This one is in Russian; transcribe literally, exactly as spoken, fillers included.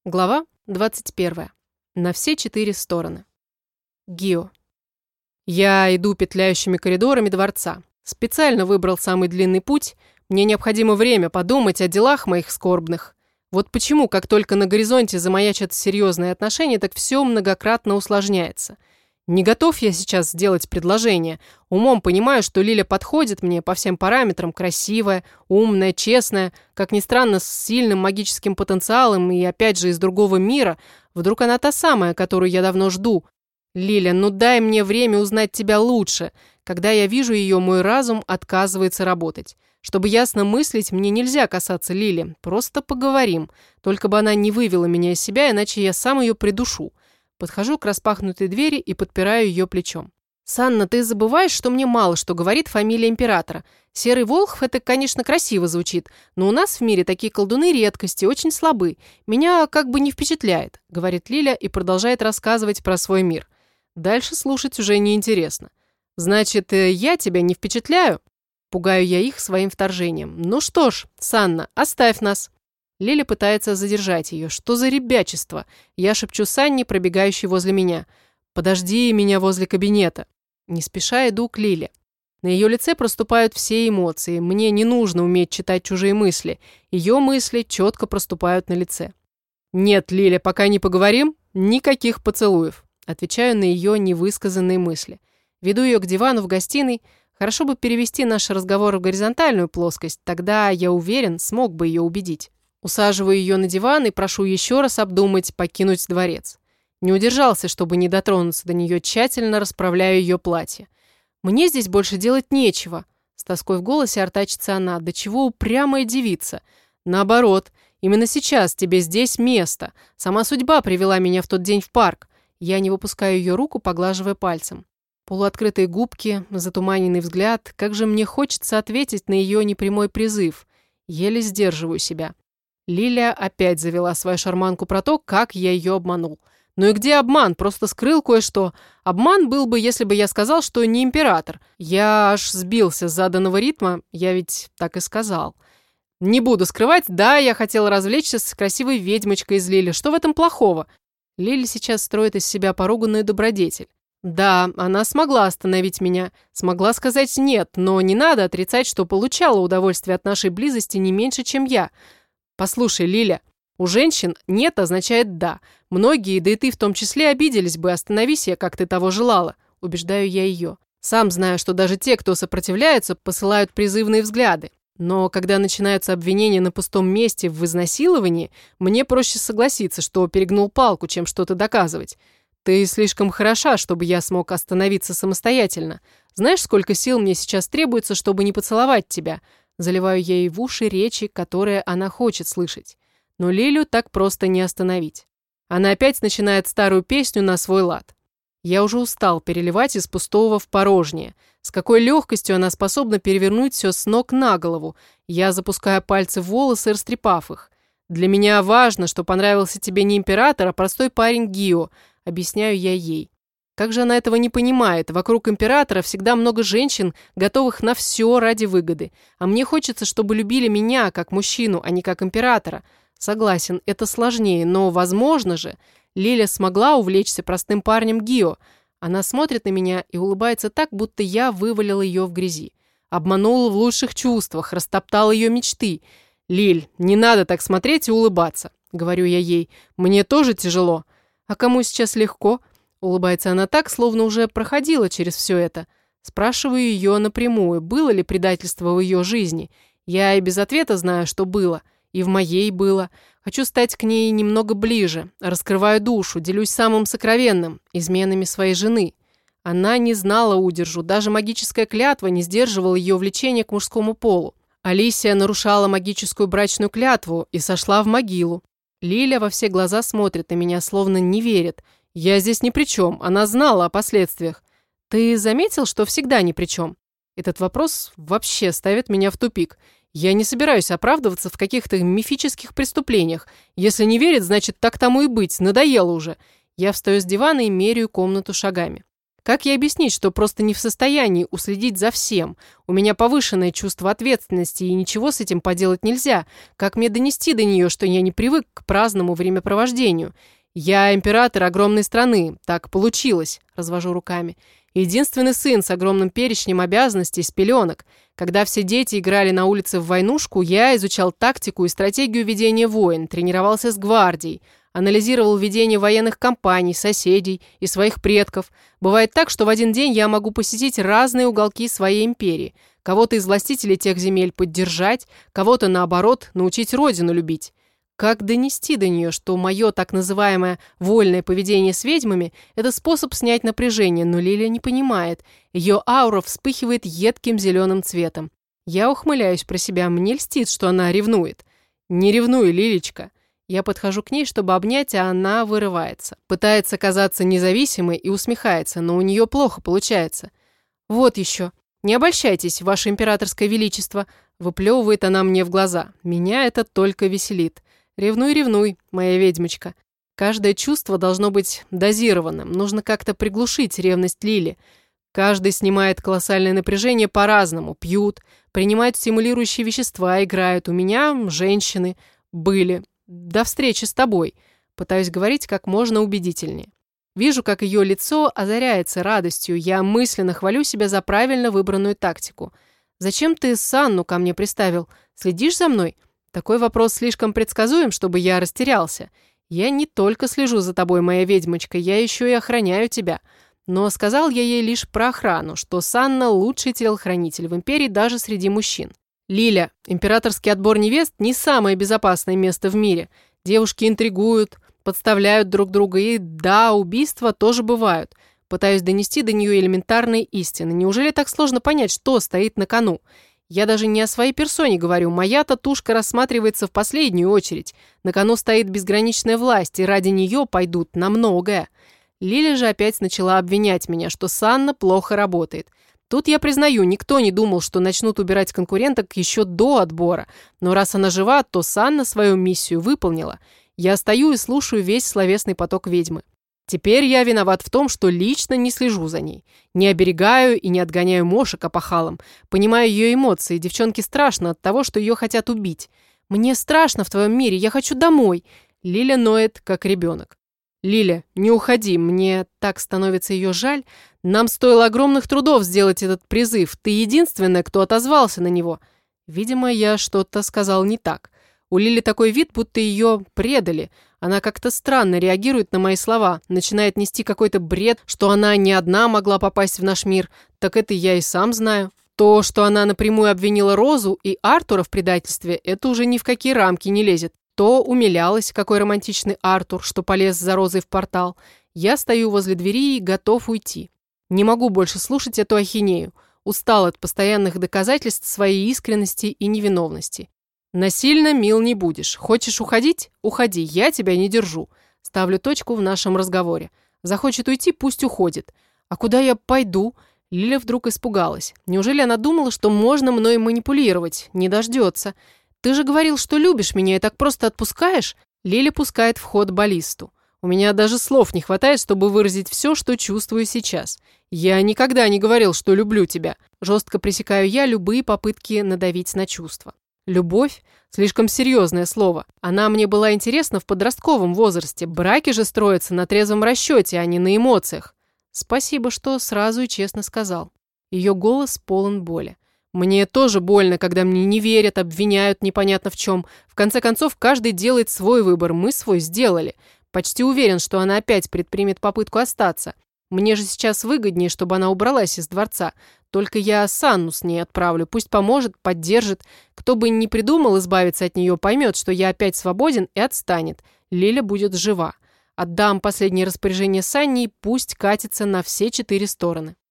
Глава двадцать первая. На все четыре стороны. Гио. Я иду петляющими коридорами дворца. Специально выбрал самый длинный путь. Мне необходимо время подумать о делах моих скорбных. Вот почему, как только на горизонте замаячат серьезные отношения, так все многократно усложняется. Не готов я сейчас сделать предложение. Умом понимаю, что Лиля подходит мне по всем параметрам, красивая, умная, честная, как ни странно, с сильным магическим потенциалом и опять же из другого мира. Вдруг она та самая, которую я давно жду. Лиля, ну дай мне время узнать тебя лучше. Когда я вижу ее, мой разум отказывается работать. Чтобы ясно мыслить, мне нельзя касаться Лили. Просто поговорим. Только бы она не вывела меня из себя, иначе я сам ее придушу. Подхожу к распахнутой двери и подпираю ее плечом. «Санна, ты забываешь, что мне мало что говорит фамилия императора. Серый Волхв — это, конечно, красиво звучит, но у нас в мире такие колдуны редкости, очень слабы. Меня как бы не впечатляет», — говорит Лиля и продолжает рассказывать про свой мир. Дальше слушать уже неинтересно. «Значит, я тебя не впечатляю?» Пугаю я их своим вторжением. «Ну что ж, Санна, оставь нас». Лиля пытается задержать ее. Что за ребячество? Я шепчу Санне, пробегающей возле меня. «Подожди меня возле кабинета». Не спеша иду к Лиле. На ее лице проступают все эмоции. Мне не нужно уметь читать чужие мысли. Ее мысли четко проступают на лице. «Нет, Лиля, пока не поговорим, никаких поцелуев». Отвечаю на ее невысказанные мысли. Веду ее к дивану в гостиной. Хорошо бы перевести наш разговор в горизонтальную плоскость. Тогда, я уверен, смог бы ее убедить. Усаживаю ее на диван и прошу еще раз обдумать, покинуть дворец. Не удержался, чтобы не дотронуться до нее, тщательно расправляю ее платье. «Мне здесь больше делать нечего», — с тоской в голосе артачится она. «Да чего упрямая девица? Наоборот, именно сейчас тебе здесь место. Сама судьба привела меня в тот день в парк». Я не выпускаю ее руку, поглаживая пальцем. Полуоткрытые губки, затуманенный взгляд. Как же мне хочется ответить на ее непрямой призыв. Еле сдерживаю себя. Лиля опять завела свою шарманку про то, как я ее обманул. Ну и где обман? Просто скрыл кое-что. Обман был бы, если бы я сказал, что не император. Я аж сбился с заданного ритма, я ведь так и сказал. Не буду скрывать, да, я хотел развлечься с красивой ведьмочкой из Лили. Что в этом плохого? Лиля сейчас строит из себя поруганную добродетель. Да, она смогла остановить меня, смогла сказать «нет», но не надо отрицать, что получала удовольствие от нашей близости не меньше, чем я. Послушай, Лиля, у женщин «нет» означает «да». Многие, да и ты в том числе, обиделись бы, остановись я, как ты того желала. Убеждаю я ее. Сам знаю, что даже те, кто сопротивляется, посылают призывные взгляды. Но когда начинаются обвинения на пустом месте в изнасиловании, мне проще согласиться, что перегнул палку, чем что-то доказывать. Ты слишком хороша, чтобы я смог остановиться самостоятельно. Знаешь, сколько сил мне сейчас требуется, чтобы не поцеловать тебя?» Заливаю ей в уши речи, которые она хочет слышать. Но Лилю так просто не остановить. Она опять начинает старую песню на свой лад. Я уже устал переливать из пустого в порожнее. С какой легкостью она способна перевернуть все с ног на голову. Я запускаю пальцы в волосы, растрепав их. «Для меня важно, что понравился тебе не император, а простой парень Гио», объясняю я ей. Как же она этого не понимает? Вокруг императора всегда много женщин, готовых на все ради выгоды. А мне хочется, чтобы любили меня как мужчину, а не как императора. Согласен, это сложнее, но возможно же. Лиля смогла увлечься простым парнем Гио. Она смотрит на меня и улыбается так, будто я вывалил ее в грязи. Обманул в лучших чувствах, растоптал ее мечты. «Лиль, не надо так смотреть и улыбаться», — говорю я ей. «Мне тоже тяжело». «А кому сейчас легко?» Улыбается она так, словно уже проходила через все это. Спрашиваю ее напрямую, было ли предательство в ее жизни. Я и без ответа знаю, что было. И в моей было. Хочу стать к ней немного ближе. Раскрываю душу, делюсь самым сокровенным, изменами своей жены. Она не знала удержу, даже магическая клятва не сдерживала ее влечение к мужскому полу. Алисия нарушала магическую брачную клятву и сошла в могилу. Лиля во все глаза смотрит на меня, словно не верит. Я здесь ни при чем, она знала о последствиях. Ты заметил, что всегда ни при чем? Этот вопрос вообще ставит меня в тупик. Я не собираюсь оправдываться в каких-то мифических преступлениях. Если не верит, значит, так тому и быть, надоело уже. Я встаю с дивана и меряю комнату шагами. Как ей объяснить, что просто не в состоянии уследить за всем? У меня повышенное чувство ответственности, и ничего с этим поделать нельзя. Как мне донести до нее, что я не привык к праздному времяпровождению? Я император огромной страны, так получилось, развожу руками. Единственный сын с огромным перечнем обязанностей с пеленок. Когда все дети играли на улице в войнушку, я изучал тактику и стратегию ведения войн, тренировался с гвардией, анализировал ведение военных кампаний, соседей и своих предков. Бывает так, что в один день я могу посетить разные уголки своей империи, кого-то из властителей тех земель поддержать, кого-то, наоборот, научить родину любить. Как донести до нее, что мое так называемое вольное поведение с ведьмами – это способ снять напряжение, но Лиля не понимает. Ее аура вспыхивает едким зеленым цветом. Я ухмыляюсь про себя, мне льстит, что она ревнует. Не ревнуй, Лилечка. Я подхожу к ней, чтобы обнять, а она вырывается. Пытается казаться независимой и усмехается, но у нее плохо получается. Вот еще. Не обольщайтесь, ваше императорское величество. Выплевывает она мне в глаза. Меня это только веселит. Ревнуй, ревнуй, моя ведьмочка. Каждое чувство должно быть дозированным. Нужно как-то приглушить ревность Лили. Каждый снимает колоссальное напряжение по-разному. Пьют, принимают стимулирующие вещества, играют. У меня женщины были. До встречи с тобой. Пытаюсь говорить как можно убедительнее. Вижу, как ее лицо озаряется радостью. Я мысленно хвалю себя за правильно выбранную тактику. Зачем ты Санну ко мне приставил? Следишь за мной? Такой вопрос слишком предсказуем, чтобы я растерялся. Я не только слежу за тобой, моя ведьмочка, я еще и охраняю тебя. Но сказал я ей лишь про охрану, что Санна лучший телохранитель в империи даже среди мужчин. Лиля, императорский отбор невест не самое безопасное место в мире. Девушки интригуют, подставляют друг друга, и да, убийства тоже бывают. Пытаюсь донести до нее элементарные истины. Неужели так сложно понять, что стоит на кону? Я даже не о своей персоне говорю. Моя татушка рассматривается в последнюю очередь. На кону стоит безграничная власть, и ради нее пойдут на многое. Лиля же опять начала обвинять меня, что Санна плохо работает. Тут я признаю, никто не думал, что начнут убирать конкуренток еще до отбора. Но раз она жива, то Санна свою миссию выполнила. Я стою и слушаю весь словесный поток ведьмы. Теперь я виноват в том, что лично не слежу за ней. Не оберегаю и не отгоняю мошек опахалом. Понимаю ее эмоции. Девчонке страшно от того, что ее хотят убить. Мне страшно в твоем мире, я хочу домой. Лиля ноет, как ребенок. Лиля, не уходи, мне так становится ее жаль. Нам стоило огромных трудов сделать этот призыв. Ты единственная, кто отозвался на него. Видимо, я что-то сказал не так. У Лили такой вид, будто ее предали. Она как-то странно реагирует на мои слова, начинает нести какой-то бред, что она не одна могла попасть в наш мир. Так это я и сам знаю. То, что она напрямую обвинила Розу и Артура в предательстве, это уже ни в какие рамки не лезет. То умилялась, какой романтичный Артур, что полез за Розой в портал. Я стою возле двери и готов уйти. Не могу больше слушать эту ахинею. Устал от постоянных доказательств своей искренности и невиновности. Насильно мил не будешь. Хочешь уходить? Уходи, я тебя не держу. Ставлю точку в нашем разговоре. Захочет уйти, пусть уходит. А куда я пойду? Лиля вдруг испугалась. Неужели она думала, что можно мной манипулировать? Не дождется. Ты же говорил, что любишь меня и так просто отпускаешь? Лиля пускает в ход баллисту. У меня даже слов не хватает, чтобы выразить все, что чувствую сейчас. Я никогда не говорил, что люблю тебя. Жестко пресекаю я любые попытки надавить на чувства. Любовь – слишком серьезное слово. Она мне была интересна в подростковом возрасте. Браки же строятся на трезвом расчете, а не на эмоциях. Спасибо, что сразу и честно сказал. Ее голос полон боли. Мне тоже больно, когда мне не верят, обвиняют непонятно в чем. В конце концов, каждый делает свой выбор. Мы свой сделали. Почти уверен, что она опять предпримет попытку остаться. Мне же сейчас выгоднее, чтобы она убралась из дворца. Только я Санну с ней отправлю. Пусть поможет, поддержит. Кто бы ни придумал избавиться от нее, поймет, что я опять свободен и отстанет. Лиля будет жива. Отдам последнее распоряжение Санне и пусть катится на все четыре стороны.